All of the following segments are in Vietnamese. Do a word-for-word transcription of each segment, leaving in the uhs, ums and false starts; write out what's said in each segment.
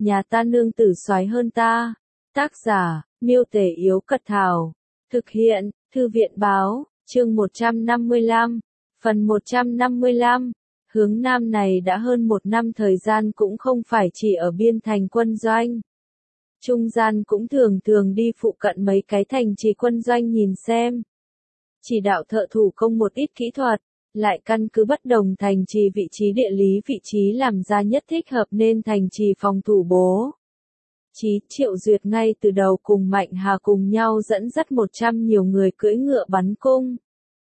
nhà ta nương tử soái hơn ta. Tác giả, Miêu Tể Yếu Cật Thảo. Thực hiện, Thư viện Báo, chương một trăm năm mươi lăm. Phần một trăm năm mươi lăm. Hướng Nam này đã hơn một năm thời gian cũng không phải chỉ ở biên thành quân doanh. Trung gian cũng thường thường đi phụ cận mấy cái thành trì quân doanh nhìn xem. Chỉ đạo thợ thủ công một ít kỹ thuật, lại căn cứ bất đồng thành trì vị trí địa lý vị trí làm ra nhất thích hợp nên thành trì phòng thủ bố. Chí Triệu Duyệt ngay từ đầu cùng Mạnh Hà cùng nhau dẫn dắt một trăm nhiều người cưỡi ngựa bắn cung.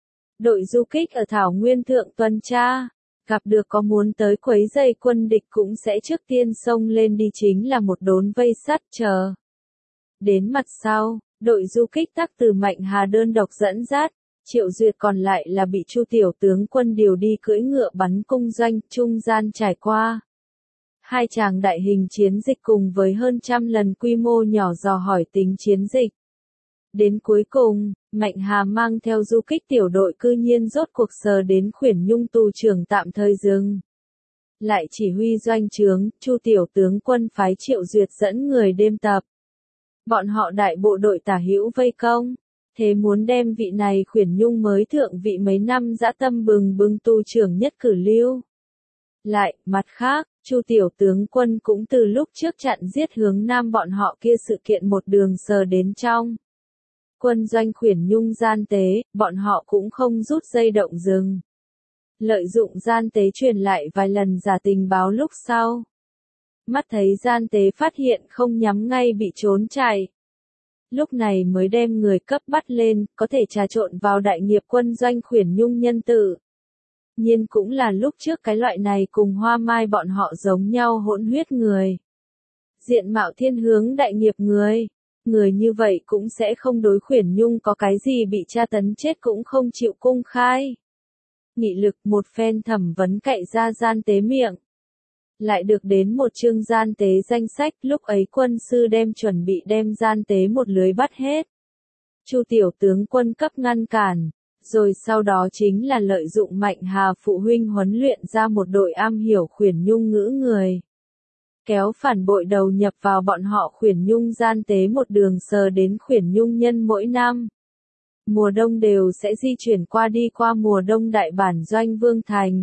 Đội du kích ở Thảo Nguyên Thượng tuần tra, gặp được có muốn tới quấy rầy quân địch cũng sẽ trước tiên xông lên đi chính là một đốn vây sắt chờ. Đến mặt sau, đội du kích tắc từ Mạnh Hà đơn độc dẫn dắt, Triệu Duyệt còn lại là bị Chu tiểu tướng quân điều đi cưỡi ngựa bắn cung doanh, trung gian trải qua. Hai tràng đại hình chiến dịch cùng với hơn trăm lần quy mô nhỏ dò hỏi tính chiến dịch. Đến cuối cùng, Mạnh Hà mang theo du kích tiểu đội cư nhiên rốt cuộc sờ đến Khuyển Nhung tù trưởng tạm thời dừng. Lại chỉ huy doanh trướng, Chu tiểu tướng quân phái Triệu Duyệt dẫn người đêm tập. Bọn họ đại bộ đội tả hữu vây công, thế muốn đem vị này Khuyển Nhung mới thượng vị mấy năm dã tâm bừng bừng tù trưởng nhất cử lưu. Lại, mặt khác, Chu tiểu tướng quân cũng từ lúc trước chặn giết Hướng Nam bọn họ kia sự kiện một đường sờ đến trong. Quân doanh Khuyển Nhung gian tế, bọn họ cũng không rút dây động rừng. Lợi dụng gian tế truyền lại vài lần giả tình báo lúc sau. Mắt thấy gian tế phát hiện không nhắm ngay bị trốn chạy. Lúc này mới đem người cấp bắt lên, có thể trà trộn vào đại nghiệp quân doanh Khuyển Nhung nhân tử. Nhiên cũng là lúc trước cái loại này cùng Hoa Mai bọn họ giống nhau hỗn huyết người. Diện mạo thiên hướng đại nghiệp người. Người như vậy cũng sẽ không đối Khuyển Nhung có cái gì bị tra tấn chết cũng không chịu công khai. Nghị lực một phen thẩm vấn cậy ra gian tế miệng. Lại được đến một chương gian tế danh sách, lúc ấy quân sư đem chuẩn bị đem gian tế một lưới bắt hết. Chu tiểu tướng quân cấp ngăn cản, rồi sau đó chính là lợi dụng Mạnh Hà phụ huynh huấn luyện ra một đội am hiểu Khuyển Nhung ngữ người. Kéo phản bội đầu nhập vào bọn họ Khuyển Nhung gian tế một đường sờ đến Khuyển Nhung nhân mỗi năm. Mùa đông đều sẽ di chuyển qua đi qua mùa đông đại bản doanh Vương Thành.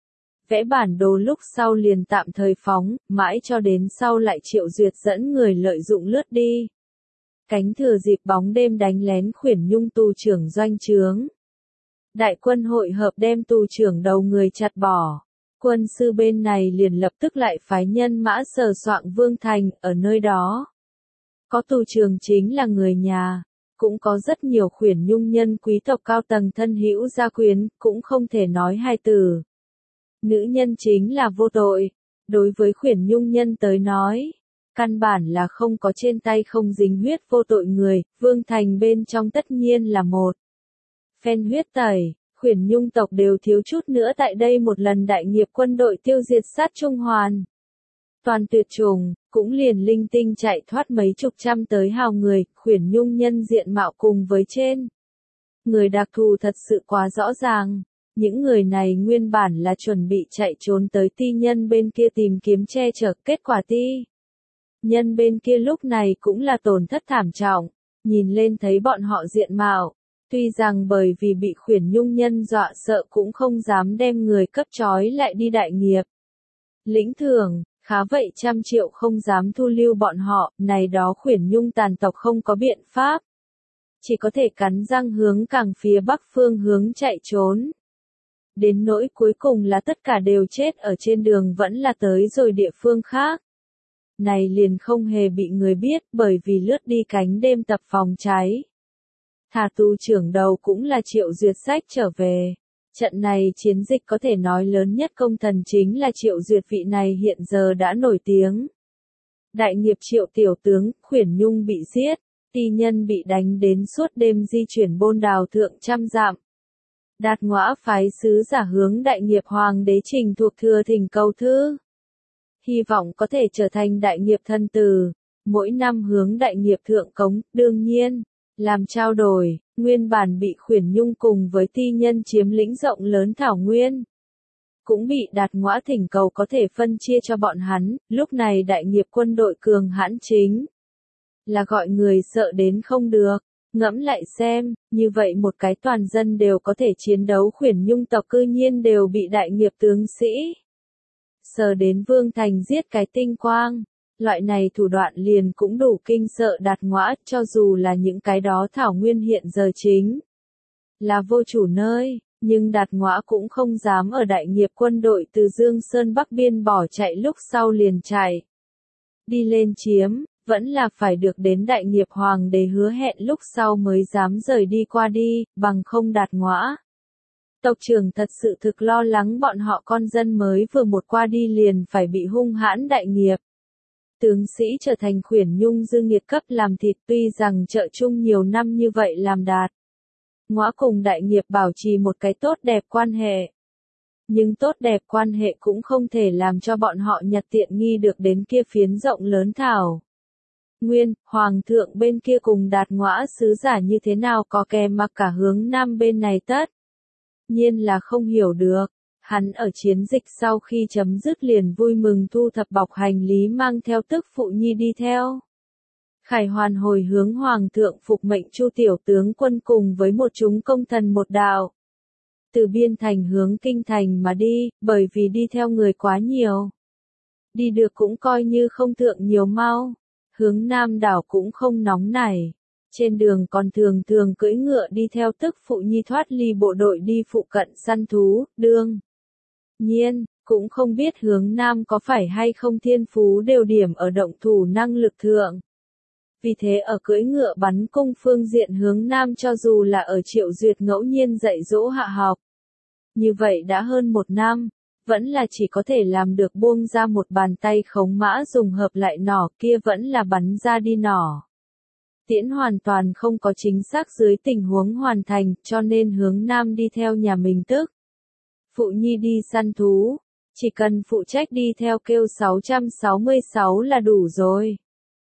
Vẽ bản đồ lúc sau liền tạm thời phóng, mãi cho đến sau lại Triệu Duyệt dẫn người lợi dụng lướt đi. Cánh thừa dịp bóng đêm đánh lén Khuyển Nhung tù trưởng doanh trướng. Đại quân hội hợp đem tù trưởng đầu người chặt bỏ. Quân sư bên này liền lập tức lại phái nhân mã sờ soạng Vương Thành, ở nơi đó. Có tù trưởng chính là người nhà, cũng có rất nhiều Khuyển Nhung nhân quý tộc cao tầng thân hữu gia quyến, cũng không thể nói hai từ. Nữ nhân chính là vô tội, đối với Khuyển Nhung nhân tới nói, căn bản là không có trên tay không dính huyết vô tội người, Vương Thành bên trong tất nhiên là một phen huyết tẩy. Khuyển Nhung tộc đều thiếu chút nữa tại đây một lần đại nghiệp quân đội tiêu diệt sát Trung Hoàn. Toàn tuyệt chủng, cũng liền linh tinh chạy thoát mấy chục trăm tới hào người, Khuyển Nhung nhân diện mạo cùng với trên. Người đặc thù thật sự quá rõ ràng, những người này nguyên bản là chuẩn bị chạy trốn tới ti nhân bên kia tìm kiếm che chở, kết quả ti. Nhân bên kia lúc này cũng là tổn thất thảm trọng, nhìn lên thấy bọn họ diện mạo. Tuy rằng bởi vì bị Khuyển Nhung nhân dọa sợ cũng không dám đem người cấp trói lại đi đại nghiệp. Lĩnh thưởng, khá vậy trăm triệu không dám thu lưu bọn họ, này đó Khuyển Nhung tàn tộc không có biện pháp. Chỉ có thể cắn răng hướng càng phía bắc phương hướng chạy trốn. Đến nỗi cuối cùng là tất cả đều chết ở trên đường vẫn là tới rồi địa phương khác. Này liền không hề bị người biết bởi vì lướt đi cánh đêm tập phòng cháy. Thả tù trưởng đầu cũng là Triệu Duyệt sách trở về. Trận này chiến dịch có thể nói lớn nhất công thần chính là Triệu Duyệt, vị này hiện giờ đã nổi tiếng. Đại nghiệp Triệu tiểu tướng, Khuyển Nhung bị giết, ti nhân bị đánh đến suốt đêm di chuyển bôn đào thượng trăm dặm. Đạt Ngõa phái sứ giả hướng đại nghiệp hoàng đế trình thuộc thừa thỉnh cầu thư. Hy vọng có thể trở thành đại nghiệp thân tử, mỗi năm hướng đại nghiệp thượng cống, đương nhiên. Làm trao đổi, nguyên bản bị Khuyển Nhung cùng với ti nhân chiếm lĩnh rộng lớn Thảo Nguyên. cũng bị Đạt Ngõa thỉnh cầu có thể phân chia cho bọn hắn, lúc này đại nghiệp quân đội cường hãn chính là gọi người sợ đến không được. Ngẫm lại xem, như vậy một cái toàn dân đều có thể chiến đấu Khuyển Nhung tộc cư nhiên đều bị đại nghiệp tướng sĩ sờ đến Vương Thành giết cái tinh quang. Loại này thủ đoạn liền cũng đủ kinh sợ Đạt Ngõa, cho dù là những cái đó thảo nguyên hiện giờ chính là vô chủ nơi, nhưng Đạt Ngõa cũng không dám ở đại nghiệp quân đội từ Dương Sơn Bắc Biên bỏ chạy lúc sau liền chạy đi lên chiếm, vẫn là phải được đến đại nghiệp hoàng đế hứa hẹn lúc sau mới dám rời đi qua đi, bằng không Đạt Ngõa tộc trưởng thật sự thực lo lắng bọn họ con dân mới vừa một qua đi liền phải bị hung hãn đại nghiệp tướng sĩ trở thành Khuyển Nhung dư nghiệt cấp làm thịt. Tuy rằng trợ chung nhiều năm như vậy làm Đạt Ngõa cùng đại nghiệp bảo trì một cái tốt đẹp quan hệ, nhưng tốt đẹp quan hệ cũng không thể làm cho bọn họ nhặt tiện nghi được đến kia phiến rộng lớn thảo nguyên. Hoàng thượng bên kia cùng Đạt Ngõa sứ giả như thế nào có kè mặc cả hướng nam bên này tất nhiên là không hiểu được. Hắn ở chiến dịch sau khi chấm dứt liền vui mừng thu thập bọc hành lý mang theo tức phụ nhi đi theo Khải Hoàn hồi hướng Hoàng thượng phục mệnh Chu tiểu tướng quân cùng với một chúng công thần một đạo từ Biên Thành hướng Kinh Thành mà đi, bởi vì đi theo người quá nhiều, đi được cũng coi như không thượng nhiều mau. Hướng Nam đảo cũng không nóng nảy, trên đường còn thường thường cưỡi ngựa đi theo tức phụ nhi thoát ly bộ đội đi phụ cận săn thú. Đương nhiên, cũng không biết Hướng Nam có phải hay không thiên phú đều điểm ở động thủ năng lực thượng. Vì thế ở cưỡi ngựa bắn cung phương diện Hướng Nam cho dù là ở Triệu Duyệt ngẫu nhiên dạy dỗ hạ học, như vậy đã hơn một năm, vẫn là chỉ có thể làm được buông ra một bàn tay khống mã dùng hợp lại nỏ, kia vẫn là bắn ra đi nỏ. Tiễn hoàn toàn không có chính xác dưới tình huống hoàn thành, cho nên Hướng Nam đi theo nhà mình tức phụ nhi đi săn thú, chỉ cần phụ trách đi theo kêu sáu trăm sáu mươi sáu là đủ rồi.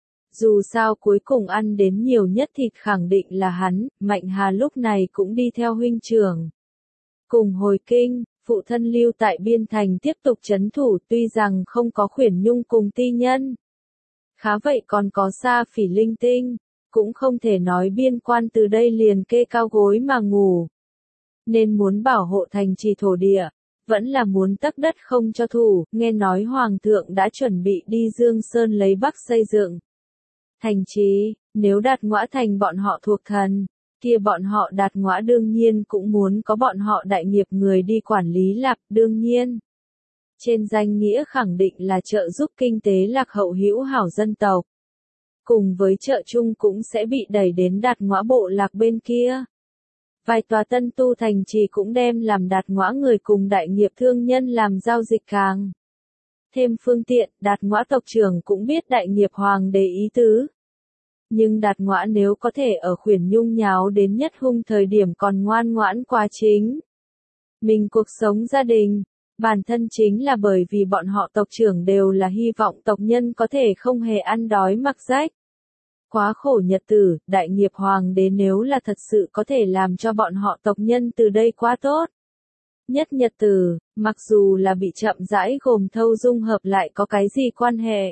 Dù sao cuối cùng ăn đến nhiều nhất thịt khẳng định là hắn. Mạnh Hà lúc này cũng đi theo huynh trưởng cùng hồi kinh. Phụ thân lưu tại Biên Thành tiếp tục trấn thủ, tuy rằng không có Khuyển Nhung cùng ti nhân, khá vậy còn có Sa Phỉ linh tinh, cũng không thể nói biên quan từ đây liền kê cao gối mà ngủ. Nên muốn bảo hộ thành trì thổ địa, vẫn là muốn tấc đất không cho thủ. Nghe nói Hoàng thượng đã chuẩn bị đi Dương Sơn lấy Bắc xây dựng thành trì, nếu Đạt Ngõa thành bọn họ thuộc thần, kia bọn họ Đạt Ngõa đương nhiên cũng muốn có bọn họ đại nghiệp người đi quản lý lạc. Đương nhiên, trên danh nghĩa khẳng định là trợ giúp kinh tế lạc hậu hữu hảo dân tộc, cùng với trợ chung cũng sẽ bị đẩy đến Đạt Ngõa bộ lạc bên kia. Vài tòa tân tu thành trì cũng đem làm Đạt Ngõa người cùng đại nghiệp thương nhân làm giao dịch càng thêm phương tiện. Đạt Ngõa tộc trưởng cũng biết đại nghiệp hoàng đế ý tứ, nhưng Đạt Ngõa nếu có thể ở Khuyển Nhung nháo đến nhất hung thời điểm còn ngoan ngoãn qua chính mình cuộc sống gia đình, bản thân chính là bởi vì bọn họ tộc trưởng đều là hy vọng tộc nhân có thể không hề ăn đói mặc rách, quá khổ nhật tử. Đại nghiệp hoàng đế nếu là thật sự có thể làm cho bọn họ tộc nhân từ đây quá tốt nhất nhật tử, mặc dù là bị chậm rãi gồm thâu dung hợp lại có cái gì quan hệ.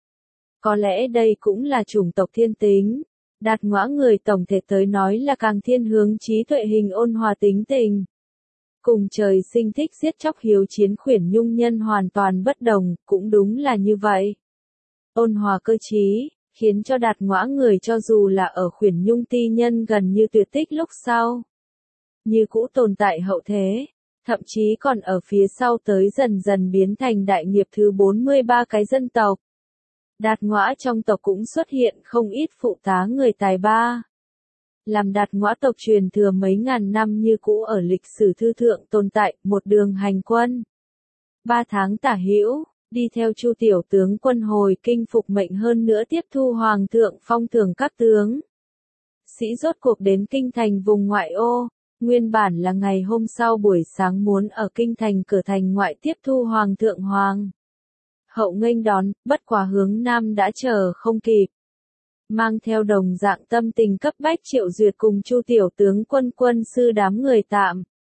Có lẽ đây cũng là chủng tộc thiên tính. Đạt Ngõa người tổng thể tới nói là càng thiên hướng trí tuệ hình ôn hòa tính tình. Cùng trời sinh thích giết chóc hiếu chiến Khuyển Nhung nhân hoàn toàn bất đồng, cũng đúng là như vậy. Ôn hòa cơ trí, khiến cho Đạt Ngõa người cho dù là ở Khuyển Nhung ti nhân gần như tuyệt tích lúc sau, như cũ tồn tại hậu thế, thậm chí còn ở phía sau tới dần dần biến thành đại nghiệp thứ bốn mươi ba cái dân tộc. Đạt Ngõa trong tộc cũng xuất hiện không ít phụ tá người tài ba, làm Đạt Ngõa tộc truyền thừa mấy ngàn năm như cũ ở lịch sử thư thượng tồn tại. Một đường hành quân ba tháng tả hữu, đi theo Chu tiểu tướng quân hồi kinh phục mệnh, hơn nữa tiếp thu Hoàng thượng phong thưởng các tướng sĩ, rốt cuộc đến Kinh Thành vùng ngoại ô. Nguyên bản là ngày hôm sau buổi sáng muốn ở Kinh Thành cửa thành ngoại tiếp thu Hoàng thượng Hoàng hậu nghênh đón, bất quá Hướng Nam đã chờ không kịp, mang theo đồng dạng tâm tình cấp bách Triệu Duyệt cùng Chu tiểu tướng quân quân sư đám người tạm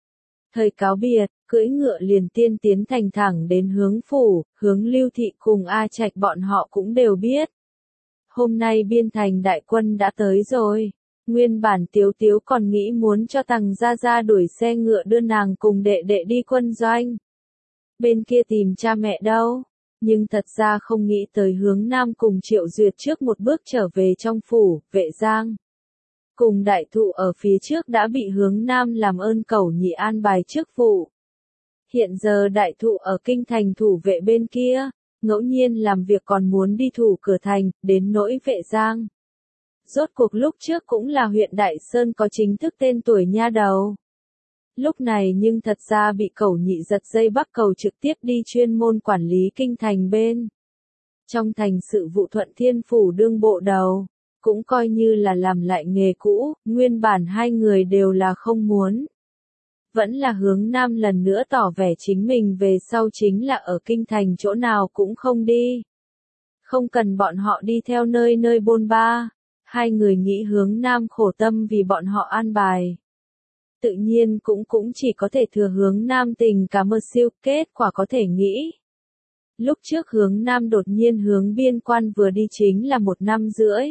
Thời cáo biệt, cưỡi ngựa liền tiên tiến thành thẳng đến hướng phủ, hướng Lưu Thị cùng A Trạch bọn họ cũng đều biết. Hôm nay biên thành đại quân đã tới rồi. Nguyên bản Tiếu Tiếu còn nghĩ muốn cho Tằng Gia Gia đuổi xe ngựa đưa nàng cùng đệ đệ đi quân doanh. Bên kia tìm cha mẹ đâu, nhưng thật ra không nghĩ tới hướng Nam cùng Triệu Duyệt trước một bước trở về trong phủ, Vệ Giang. Cùng đại thụ ở phía trước đã bị hướng Nam làm ơn Cẩu Nhị an bài chức vụ. Hiện giờ đại thụ ở kinh thành thủ vệ bên kia, ngẫu nhiên làm việc còn muốn đi thủ cửa thành, đến nỗi Vệ Giang. Rốt cuộc lúc trước cũng là huyện Đại Sơn có chính thức tên tuổi nha đầu. Lúc này nhưng thật ra bị Cẩu Nhị giật dây bắt cầu trực tiếp đi chuyên môn quản lý kinh thành bên. Trong thành sự vụ Thuận Thiên Phủ đương bộ đầu, cũng coi như là làm lại nghề cũ, nguyên bản hai người đều là không muốn. Vẫn là hướng Nam lần nữa tỏ vẻ chính mình về sau chính là ở kinh thành chỗ nào cũng không đi. Không cần bọn họ đi theo nơi nơi bôn ba, hai người nghĩ hướng Nam khổ tâm vì bọn họ an bài. Tự nhiên cũng cũng chỉ có thể thừa hướng Nam tình cả mơ siêu, kết quả có thể nghĩ. Lúc trước hướng Nam đột nhiên hướng biên quan vừa đi chính là một năm rưỡi.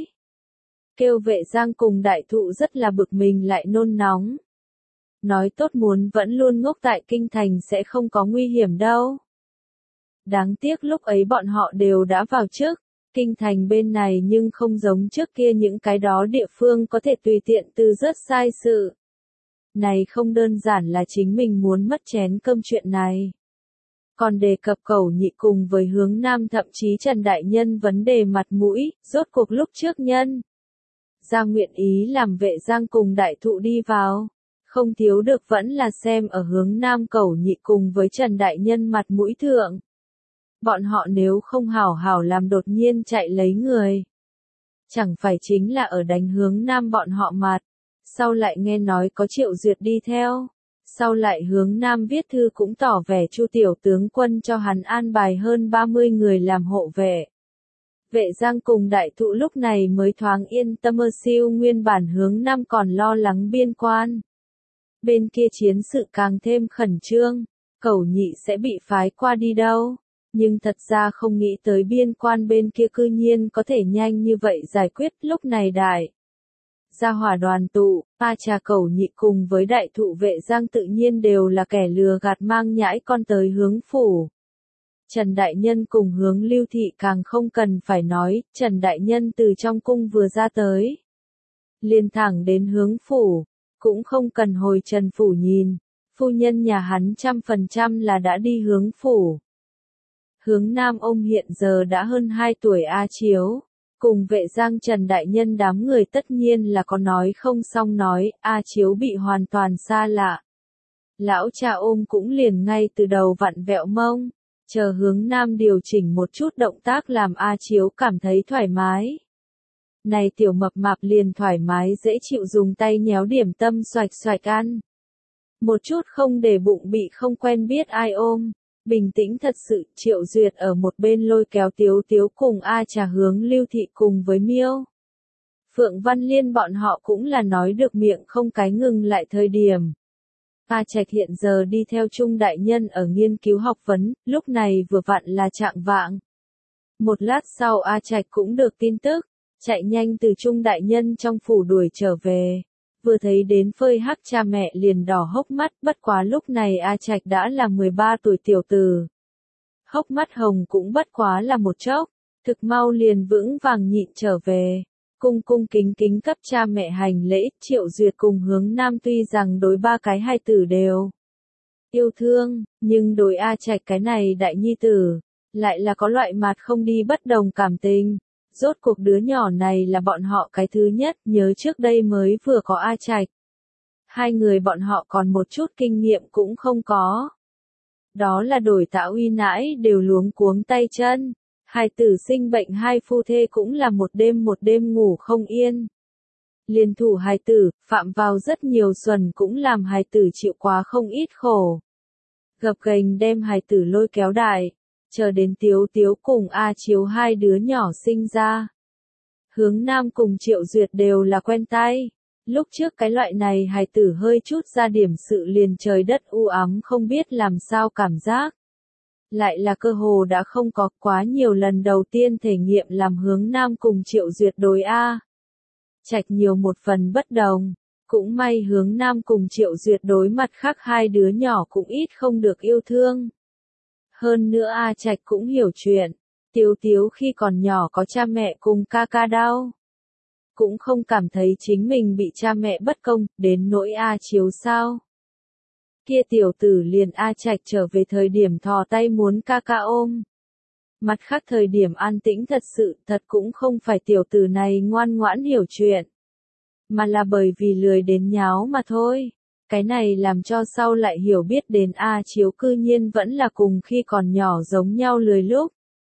Kêu Vệ Giang cùng đại thụ rất là bực mình lại nôn nóng. Nói tốt muốn vẫn luôn ngốc tại kinh thành sẽ không có nguy hiểm đâu. Đáng tiếc lúc ấy bọn họ đều đã vào trước, kinh thành bên này nhưng không giống trước kia những cái đó địa phương có thể tùy tiện từ rất sai sự. Này không đơn giản là chính mình muốn mất chén cơm chuyện này. Còn đề cập Cẩu Nhị cùng với hướng Nam thậm chí Trần Đại Nhân vấn đề mặt mũi, rốt cuộc lúc trước nhân. Ra nguyện ý làm Vệ Giang cùng đại thụ đi vào. Không thiếu được vẫn là xem ở hướng Nam Cẩu Nhị cùng với Trần Đại Nhân mặt mũi thượng. Bọn họ nếu không hảo hảo làm đột nhiên chạy lấy người. Chẳng phải chính là ở đánh hướng Nam bọn họ mặt. Sau lại nghe nói có Triệu Duyệt đi theo. Sau lại hướng Nam viết thư cũng tỏ vẻ Chu tiểu tướng quân cho hắn an bài hơn ba mươi người làm hộ vệ. Vệ Giang cùng đại thụ lúc này mới thoáng yên tâm mơ siêu nguyên bản hướng Nam còn lo lắng biên quan. Bên kia chiến sự càng thêm khẩn trương, Cẩu Nhị sẽ bị phái qua đi đâu, nhưng thật ra không nghĩ tới biên quan bên kia cư nhiên có thể nhanh như vậy giải quyết lúc này đại. Gia hỏa đoàn tụ, A Trà Cẩu Nhị cùng với đại thụ Vệ Giang tự nhiên đều là kẻ lừa gạt mang nhãi con tới hướng phủ. Trần Đại Nhân cùng hướng Lưu Thị càng không cần phải nói, Trần Đại Nhân từ trong cung vừa ra tới. Liền thẳng đến hướng phủ, cũng không cần hồi Trần Phủ nhìn, phu nhân nhà hắn trăm phần trăm là đã đi hướng phủ. Hướng Nam ông hiện giờ đã hơn hai tuổi A Chiếu, cùng Vệ Giang Trần Đại Nhân đám người tất nhiên là có nói không xong nói, A Chiếu bị hoàn toàn xa lạ. Lão cha ôm cũng liền ngay từ đầu vặn vẹo mông. Chờ hướng Nam điều chỉnh một chút động tác làm A Chiếu cảm thấy thoải mái. Này tiểu mập mạp liền thoải mái dễ chịu dùng tay nhéo điểm tâm xoạch xoạch ăn. Một chút không để bụng bị không quen biết ai ôm. Bình tĩnh thật sự, Triệu Duyệt ở một bên lôi kéo Tiếu Tiếu cùng A Trà hướng Lưu Thị cùng với Miêu. Phượng Văn Liên bọn họ cũng là nói được miệng không cái ngừng lại thời điểm. A Trạch hiện giờ đi theo Trung Đại Nhân ở nghiên cứu học vấn, lúc này vừa vặn là trạng vạng. Một lát sau A Trạch cũng được tin tức, chạy nhanh từ Trung Đại Nhân trong phủ đuổi trở về. Vừa thấy đến phơi hắc cha mẹ liền đỏ hốc mắt, bất quá lúc này A Trạch đã là mười ba tuổi tiểu tử. Hốc mắt hồng cũng bất quá là một chốc, thực mau liền vững vàng nhịn trở về. Cung cung kính kính cấp cha mẹ hành lễ, Triệu Duyệt cùng hướng Nam tuy rằng đối ba cái hai tử đều yêu thương, nhưng đối A Trạch cái này đại nhi tử, lại là có loại mặt không đi bất đồng cảm tình. Rốt cuộc đứa nhỏ này là bọn họ cái thứ nhất, nhớ trước đây mới vừa có A Trạch. Hai người bọn họ còn một chút kinh nghiệm cũng không có. Đó là đổi tạ uy nãi đều luống cuống tay chân. Hài tử sinh bệnh hai phu thê cũng là một đêm một đêm ngủ không yên. Liên thủ hài tử, phạm vào rất nhiều xuẩn cũng làm hài tử chịu quá không ít khổ. Gập ghềnh đem hài tử lôi kéo đại, chờ đến Tiếu Tiếu cùng A Chiếu hai đứa nhỏ sinh ra. Hướng Nam cùng Triệu Duyệt đều là quen tay. Lúc trước cái loại này hài tử hơi chút ra điểm sự liền trời đất u ám không biết làm sao cảm giác. Lại là cơ hồ đã không có quá nhiều lần đầu tiên thể nghiệm làm Hướng Nam cùng Triệu Duyệt đối A. Trạch nhiều một phần bất đồng, cũng may Hướng Nam cùng Triệu Duyệt đối mặt khác hai đứa nhỏ cũng ít không được yêu thương. Hơn nữa A Trạch cũng hiểu chuyện, Tiếu Tiếu khi còn nhỏ có cha mẹ cùng ca ca đau. Cũng không cảm thấy chính mình bị cha mẹ bất công, đến nỗi A Chiếu sao. Kia tiểu tử liền A Trạch trở về thời điểm thò tay muốn ca ca ôm. Mặt khác thời điểm an tĩnh thật sự, thật cũng không phải tiểu tử này ngoan ngoãn hiểu chuyện. Mà là bởi vì lười đến nháo mà thôi. Cái này làm cho sau lại hiểu biết đến A Chiếu cư nhiên vẫn là cùng khi còn nhỏ giống nhau lười lúc.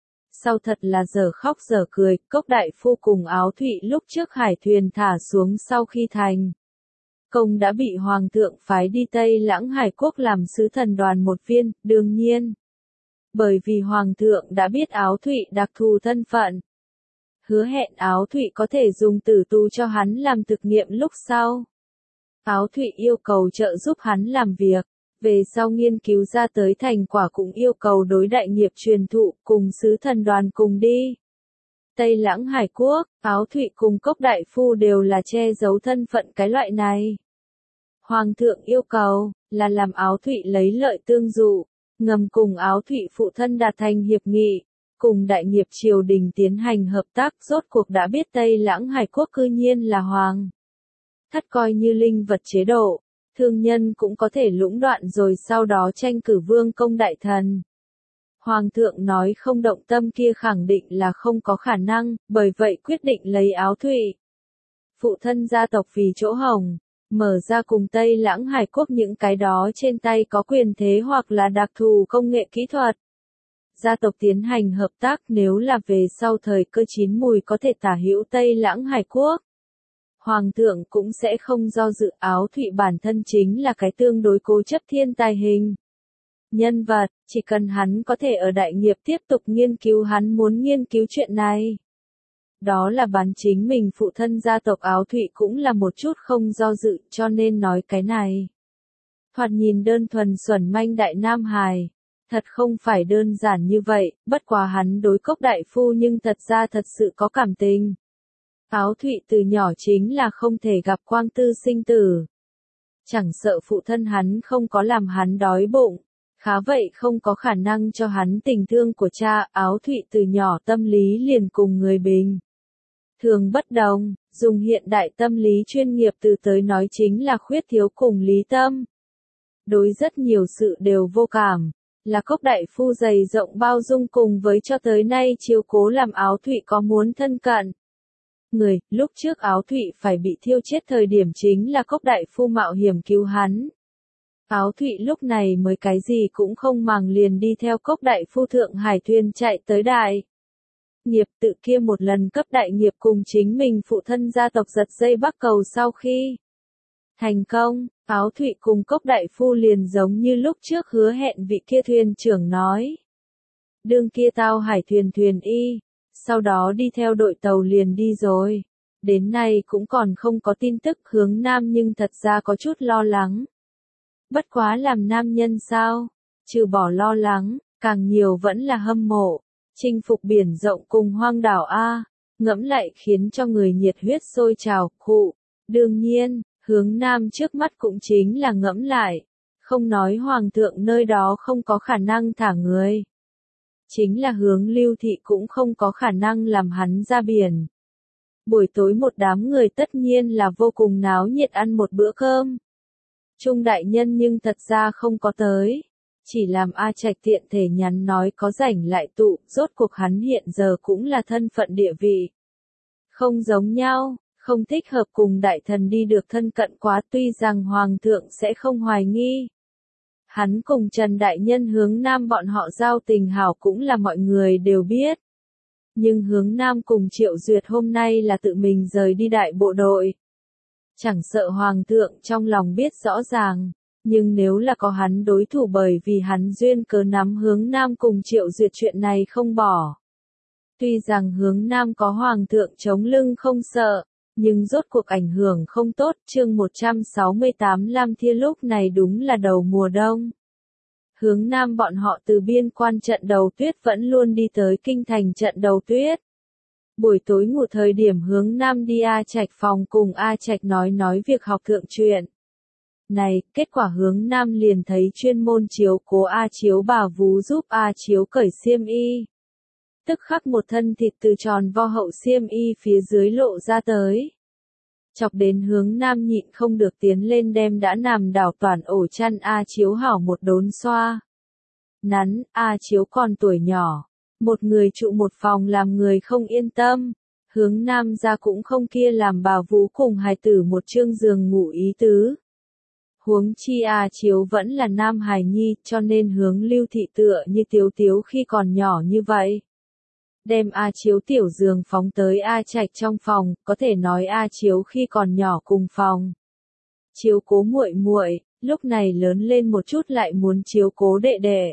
Sau thật là giờ khóc giờ cười, Cốc đại phu cùng Áo Thụy lúc trước hải thuyền thả xuống sau khi thành công đã bị Hoàng thượng phái đi Tây Lãng Hải Quốc làm sứ thần đoàn một viên, đương nhiên. Bởi vì Hoàng thượng đã biết Áo Thụy đặc thù thân phận. Hứa hẹn Áo Thụy có thể dùng tử tù cho hắn làm thực nghiệm lúc sau. Áo Thụy yêu cầu trợ giúp hắn làm việc, về sau nghiên cứu ra tới thành quả cũng yêu cầu đối đại nghiệp truyền thụ cùng sứ thần đoàn cùng đi. Tây Lãng Hải Quốc, Áo Thụy cùng Cốc đại phu đều là che giấu thân phận cái loại này. Hoàng thượng yêu cầu là làm Áo Thụy lấy lợi tương dụ, ngầm cùng Áo Thụy phụ thân đạt thành hiệp nghị, cùng đại nghiệp triều đình tiến hành hợp tác. Rốt cuộc đã biết Tây Lãng Hải Quốc cư nhiên là hoàng thất coi như linh vật chế độ, thương nhân cũng có thể lũng đoạn rồi sau đó tranh cử vương công đại thần. Hoàng thượng nói không động tâm kia khẳng định là không có khả năng, bởi vậy quyết định lấy Áo Thụy phụ thân gia tộc vì chỗ hồng, mở ra cùng Tây Lãng Hải Quốc những cái đó trên tay có quyền thế hoặc là đặc thù công nghệ kỹ thuật. Gia tộc tiến hành hợp tác nếu là về sau thời cơ chín mùi có thể tả hữu Tây Lãng Hải Quốc. Hoàng thượng cũng sẽ không do dự. Áo Thụy bản thân chính là cái tương đối cố chấp thiên tài hình nhân vật, chỉ cần hắn có thể ở đại nghiệp tiếp tục nghiên cứu hắn muốn nghiên cứu chuyện này. Đó là bán chính mình phụ thân gia tộc. Áo Thụy cũng là một chút không do dự cho nên nói cái này. Thoạt nhìn đơn thuần xuẩn manh đại nam hài. Thật không phải đơn giản như vậy, bất quá hắn đối Cốc đại phu nhưng thật ra thật sự có cảm tình. Áo Thụy từ nhỏ chính là không thể gặp quang tư sinh tử. Chẳng sợ phụ thân hắn không có làm hắn đói bụng, khá vậy không có khả năng cho hắn tình thương của cha. Áo Thụy từ nhỏ tâm lý liền cùng người bình thường bất đồng, dùng hiện đại tâm lý chuyên nghiệp từ tới nói chính là khuyết thiếu cùng lý tâm. Đối rất nhiều sự đều vô cảm, là Cốc đại phu dày rộng bao dung cùng với cho tới nay chiếu cố làm Áo Thụy có muốn thân cận. Người, lúc trước Áo Thụy phải bị thiêu chết thời điểm chính là Cốc đại phu mạo hiểm cứu hắn. Áo Thụy lúc này mới cái gì cũng không màng liền đi theo Cốc đại phu thượng hải thuyền chạy tới đại nghiệp. Tự kia một lần cấp đại nghiệp cùng chính mình phụ thân gia tộc giật dây bắc cầu sau khi thành công, Áo Thụy cùng Cốc đại phu liền giống như lúc trước hứa hẹn vị kia thuyền trưởng nói. Đương kia tao hải thuyền thuyền y, sau đó đi theo đội tàu liền đi rồi. Đến nay cũng còn không có tin tức. Hướng Nam nhưng thật ra có chút lo lắng. Bất quá làm nam nhân sao, trừ bỏ lo lắng, càng nhiều vẫn là hâm mộ. Chinh phục biển rộng cùng hoang đảo A, ngẫm lại khiến cho người nhiệt huyết sôi trào, khụ. Đương nhiên, Hướng Nam trước mắt cũng chính là ngẫm lại. Không nói Hoàng thượng nơi đó không có khả năng thả người. Chính là Hướng Lưu Thị cũng không có khả năng làm hắn ra biển. Buổi tối một đám người tất nhiên là vô cùng náo nhiệt ăn một bữa cơm. Trung đại nhân nhưng thật ra không có tới. Chỉ làm A Trạch tiện thể nhắn nói có rảnh lại tụ. Rốt cuộc hắn hiện giờ cũng là thân phận địa vị không giống nhau, không thích hợp cùng đại thần đi được thân cận quá. Tuy rằng Hoàng thượng sẽ không hoài nghi. Hắn cùng Trần Đại Nhân Hướng Nam bọn họ giao tình hảo cũng là mọi người đều biết. Nhưng Hướng Nam cùng Triệu Duyệt hôm nay là tự mình rời đi đại bộ đội. Chẳng sợ Hoàng thượng trong lòng biết rõ ràng, nhưng nếu là có hắn đối thủ bởi vì hắn duyên cớ nắm Hướng Nam cùng Triệu Duyệt chuyện này không bỏ. Tuy rằng Hướng Nam có Hoàng thượng chống lưng không sợ, Nhưng rốt cuộc ảnh hưởng không tốt. Chương một trăm sáu mươi tám Lam Thiên lúc này đúng là đầu mùa đông. Hướng Nam bọn họ từ biên quan trận đầu tuyết vẫn luôn đi tới kinh thành trận đầu tuyết. Buổi tối ngủ thời điểm Hướng Nam đi A Trạch phòng cùng A Trạch nói nói việc học thượng truyện. Này, kết quả Hướng Nam liền thấy chuyên môn chiếu cố A Chiếu bà vú giúp A Chiếu cởi xiêm y. Tức khắc một thân thịt từ tròn vo hậu xiêm y phía dưới lộ ra tới. Chọc đến Hướng Nam nhịn không được tiến lên đem đã nằm đảo toàn ổ chăn A Chiếu hảo một đốn xoa. Nắn, A Chiếu còn tuổi nhỏ. Một người trụ một phòng làm người không yên tâm. Hướng Nam ra cũng không kia làm bà vú cùng hài tử một chương giường ngủ ý tứ. Huống chi A Chiếu vẫn là nam hài nhi cho nên Hướng Lưu thị tựa như Tiếu Tiếu khi còn nhỏ như vậy. Đem A Chiếu tiểu giường phóng tới A Trạch trong phòng, có thể nói A Chiếu khi còn nhỏ cùng phòng. Chiếu cố muội muội, lúc này lớn lên một chút lại muốn chiếu cố đệ đệ.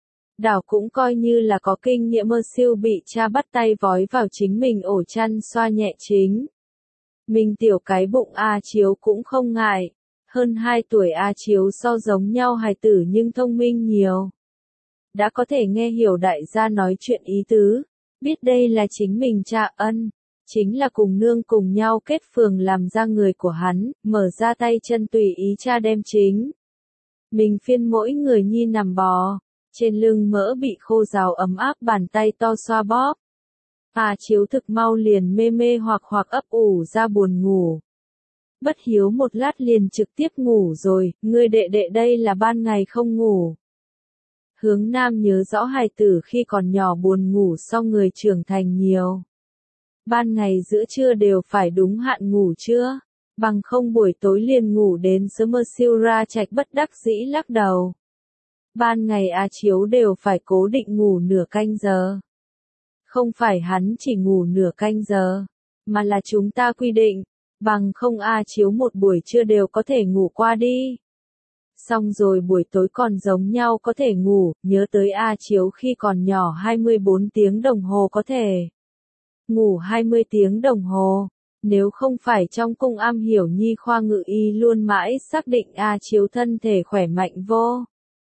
Đảo cũng coi như là có kinh nghiệm mơ siêu bị cha bắt tay vói vào chính mình ổ chăn xoa nhẹ chính. Mình tiểu cái bụng A Chiếu cũng không ngại. Hơn hai tuổi A Chiếu so giống nhau hài tử nhưng thông minh nhiều. Đã có thể nghe hiểu đại gia nói chuyện ý tứ. Biết đây là chính mình cha ân. Chính là cùng nương cùng nhau kết phường làm ra người của hắn, mở ra tay chân tùy ý cha đem chính. Mình phiên mỗi người nhi nằm bò. Trên lưng mỡ bị khô rào ấm áp bàn tay to xoa bóp. A Chiếu thực mau liền mê mê hoặc hoặc ấp ủ ra buồn ngủ. Bất hiếu một lát liền trực tiếp ngủ rồi, ngươi đệ đệ đây là ban ngày không ngủ. Hướng Nam nhớ rõ hài tử khi còn nhỏ buồn ngủ sau người trưởng thành nhiều. Ban ngày giữa trưa đều phải đúng hạn ngủ chưa, bằng không buổi tối liền ngủ đến sớm mơ siêu ra Trạch bất đắc dĩ lắc đầu. Ban ngày A Chiếu đều phải cố định ngủ nửa canh giờ. Không phải hắn chỉ ngủ nửa canh giờ, mà là chúng ta quy định, bằng không A Chiếu một buổi trưa đều có thể ngủ qua đi. Xong rồi buổi tối còn giống nhau có thể ngủ, nhớ tới A Chiếu khi còn nhỏ hai mươi bốn tiếng đồng hồ có thể ngủ hai mươi tiếng đồng hồ. Nếu không phải trong cung am hiểu nhi khoa ngự y luôn mãi xác định A Chiếu thân thể khỏe mạnh vô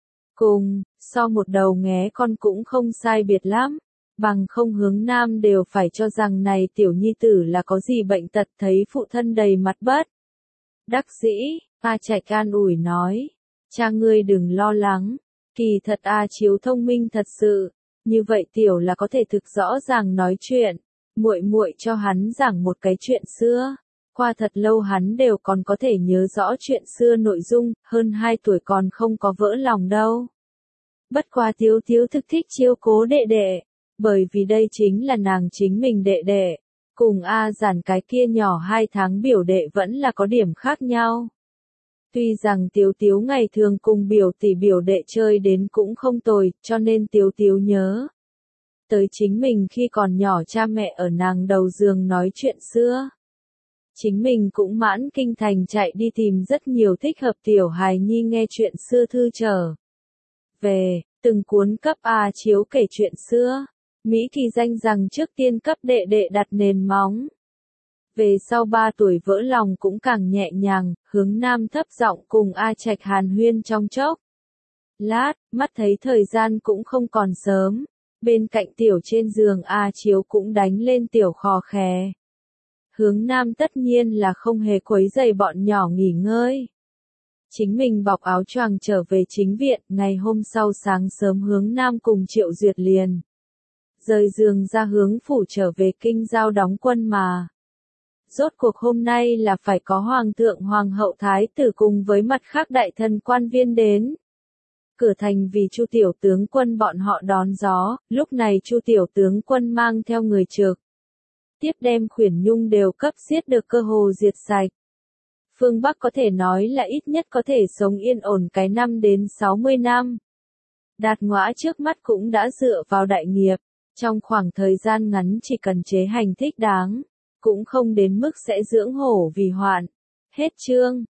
cùng, so một đầu nghé con cũng không sai biệt lắm. Bằng không Hướng Nam đều phải cho rằng này tiểu nhi tử là có gì bệnh tật, thấy phụ thân đầy mặt bất đắc dĩ. A Trạch an ủi nói, cha ngươi đừng lo lắng, kỳ thật A Chiếu thông minh thật sự, như vậy tiểu là có thể thực rõ ràng nói chuyện. Muội muội cho hắn giảng một cái chuyện xưa, qua thật lâu hắn đều còn có thể nhớ rõ chuyện xưa nội dung, hơn hai tuổi còn không có vỡ lòng đâu. Bất quá Tiếu Tiếu thực thích chiếu cố đệ đệ, bởi vì đây chính là nàng chính mình đệ đệ, cùng A Giản cái kia nhỏ hai tháng biểu đệ vẫn là có điểm khác nhau. Tuy rằng Tiếu Tiếu ngày thường cùng biểu tỷ biểu đệ chơi đến cũng không tồi, cho nên Tiếu Tiếu nhớ tới chính mình khi còn nhỏ cha mẹ ở nàng đầu giường nói chuyện xưa. Chính mình cũng mãn kinh thành chạy đi tìm rất nhiều thích hợp tiểu hài nhi nghe chuyện xưa thư trở về, từng cuốn cấp A Chiếu kể chuyện xưa. Mỹ kỳ danh rằng trước tiên cấp đệ đệ đặt nền móng. Về sau ba tuổi vỡ lòng cũng càng nhẹ nhàng, Hướng Nam thấp giọng cùng A Trạch hàn huyên trong chốc lát, mắt thấy thời gian cũng không còn sớm. Bên cạnh tiểu trên giường A Chiếu cũng đánh lên tiểu khò khè. Hướng Nam tất nhiên là không hề quấy rầy bọn nhỏ nghỉ ngơi. Chính mình bọc áo choàng trở về chính viện, ngày hôm sau sáng sớm Hướng Nam cùng Triệu Duyệt liền rời giường ra hướng phủ trở về kinh giao đóng quân mà. Rốt cuộc hôm nay là phải có hoàng thượng hoàng hậu thái tử cùng với mặt khác đại thần quan viên đến. Cửa thành vì Chu tiểu tướng quân bọn họ đón gió, lúc này Chu tiểu tướng quân mang theo người trực tiếp đem Khuyển Nhung đều cấp giết được cơ hồ diệt sạch. Phương Bắc có thể nói là ít nhất có thể sống yên ổn cái năm đến sáu mươi năm. Đạt Ngõa trước mắt cũng đã dựa vào đại nghiệp, trong khoảng thời gian ngắn chỉ cần chế hành thích đáng, cũng không đến mức sẽ dưỡng hổ vì hoạn. Hết chương.